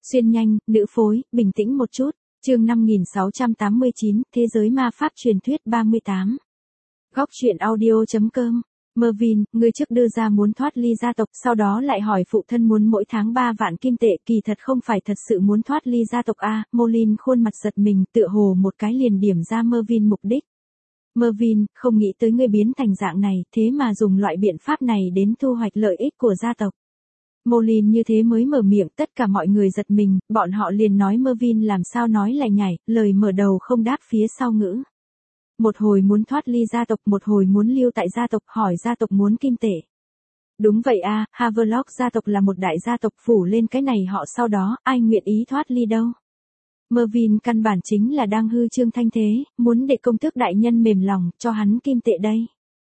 Xuyên nhanh, nữ phối, bình tĩnh một chút. Chương 5689, Thế giới ma pháp truyền thuyết 38. Góc truyện audio.com. Mervyn, ngươi trước đưa ra muốn thoát ly gia tộc, sau đó lại hỏi phụ thân muốn mỗi tháng 3 vạn kim tệ, kỳ thật không phải thật sự muốn thoát ly gia tộc a. Molin khuôn mặt giật mình, tựa hồ một cái liền điểm ra Mervyn mục đích. Mervyn, không nghĩ tới ngươi biến thành dạng này, thế mà dùng loại biện pháp này đến thu hoạch lợi ích của gia tộc. Molin như thế mới mở miệng, tất cả mọi người giật mình, bọn họ liền nói Mervyn làm sao nói lại nhảy, lời mở đầu không đáp phía sau ngữ. Một hồi muốn thoát ly gia tộc, một hồi muốn lưu tại gia tộc, hỏi gia tộc muốn kim tệ. Đúng vậy a, Havelock gia tộc là một đại gia tộc, phủ lên cái này họ sau đó, ai nguyện ý thoát ly đâu. Mervyn căn bản chính là đang hư trương thanh thế, muốn để công tước đại nhân mềm lòng, cho hắn kim tệ đây.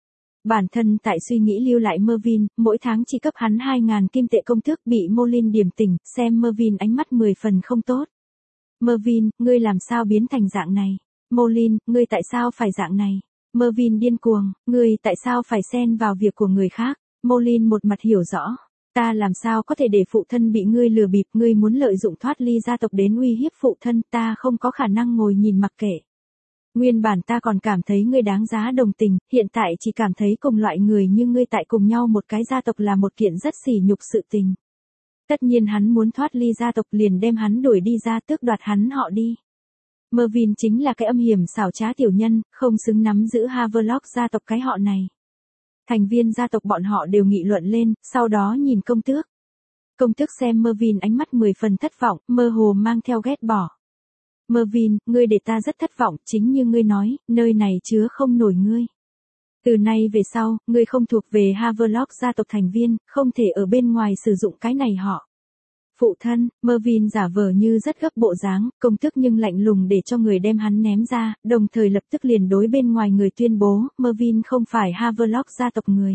Bản thân tại suy nghĩ lưu lại Mervyn, mỗi tháng chỉ cấp hắn 2.000 kim tệ, công tước bị Molin điểm tỉnh, xem Mervyn ánh mắt 10 phần không tốt. Mervyn, ngươi làm sao biến thành dạng này? Molin, ngươi tại sao phải dạng này? Mervyn điên cuồng, ngươi tại sao phải xen vào việc của người khác? Molin một mặt hiểu rõ. Ta làm sao có thể để phụ thân bị ngươi lừa bịp, ngươi muốn lợi dụng thoát ly gia tộc đến uy hiếp phụ thân, ta không có khả năng ngồi nhìn mặc kệ. Nguyên bản ta còn cảm thấy ngươi đáng giá đồng tình, hiện tại chỉ cảm thấy cùng loại người như ngươi tại cùng nhau một cái gia tộc là một kiện rất sỉ nhục sự tình. Tất nhiên hắn muốn thoát ly gia tộc, liền đem hắn đuổi đi ra, tước đoạt hắn họ đi. Mervyn chính là cái âm hiểm xảo trá tiểu nhân, không xứng nắm giữ Havelock gia tộc cái họ này. Thành viên gia tộc bọn họ đều nghị luận lên, sau đó nhìn công tước. Công tước xem Mervyn ánh mắt 10 phần thất vọng, mơ hồ mang theo ghét bỏ. Mervyn, ngươi để ta rất thất vọng, chính như ngươi nói, nơi này chứa không nổi ngươi. Từ nay về sau, ngươi không thuộc về Havelock gia tộc thành viên, không thể ở bên ngoài sử dụng cái này họ. Phụ thân, Mervyn giả vờ như rất gấp bộ dáng, công tước nhưng lạnh lùng để cho người đem hắn ném ra, đồng thời lập tức liền đối bên ngoài người tuyên bố, Mervyn không phải Havelock gia tộc người.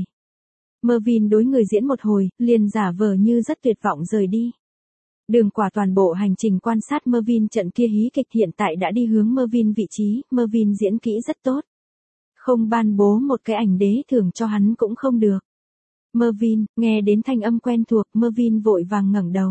Mervyn đối người diễn một hồi, liền giả vờ như rất tuyệt vọng rời đi. Đường Quả toàn bộ hành trình quan sát Mervyn trận kia hí kịch, hiện tại đã đi hướng Mervyn vị trí, Mervyn diễn kỹ rất tốt. Không ban bố một cái ảnh đế thưởng cho hắn cũng không được. Mervyn, nghe đến thanh âm quen thuộc, Mervyn vội vàng ngẩng đầu.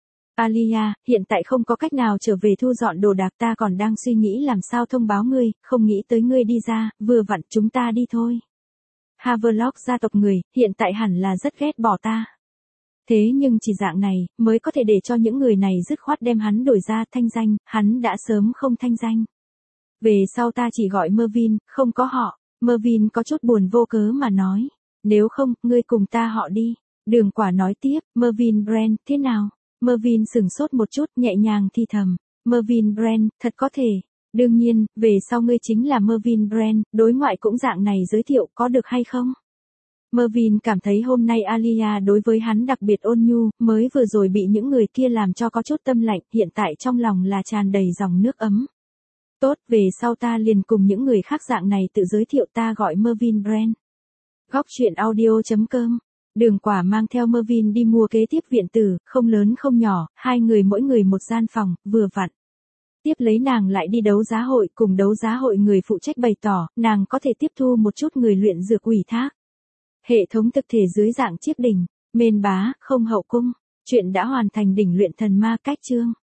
Alia, hiện tại không có cách nào trở về thu dọn đồ đạc, ta còn đang suy nghĩ làm sao thông báo ngươi, không nghĩ tới ngươi đi ra, vừa vặn chúng ta đi thôi. Havelock gia tộc người, hiện tại hẳn là rất ghét bỏ ta. Thế nhưng chỉ dạng này, mới có thể để cho những người này dứt khoát đem hắn đổi ra, thanh danh, hắn đã sớm không thanh danh. Về sau ta chỉ gọi Mervyn, không có họ. Mervyn có chút buồn vô cớ mà nói. Nếu không, ngươi cùng ta họ đi. Đường Quả nói tiếp, Mervyn Brand, thế nào? Mervyn sửng sốt một chút, nhẹ nhàng thì thầm. Mervyn Brand, thật có thể. Đương nhiên, về sau ngươi chính là Mervyn Brand, đối ngoại cũng dạng này giới thiệu, có được hay không? Mervyn cảm thấy hôm nay Alia đối với hắn đặc biệt ôn nhu, mới vừa rồi bị những người kia làm cho có chút tâm lạnh, hiện tại trong lòng là tràn đầy dòng nước ấm. Tốt, về sau ta liền cùng những người khác dạng này tự giới thiệu, ta gọi Mervyn Brand. Góc truyện audio.com. Đường Quả mang theo Mervyn đi mua kế tiếp viện tử, không lớn không nhỏ, hai người mỗi người một gian phòng, vừa vặn. Tiếp lấy nàng lại đi đấu giá hội, cùng đấu giá hội người phụ trách bày tỏ, nàng có thể tiếp thu một chút người luyện dược ủy thác. Hệ thống thực thể dưới dạng chiếc đỉnh, mên bá, không hậu cung. Chuyện đã hoàn thành, đỉnh luyện thần ma cách chương.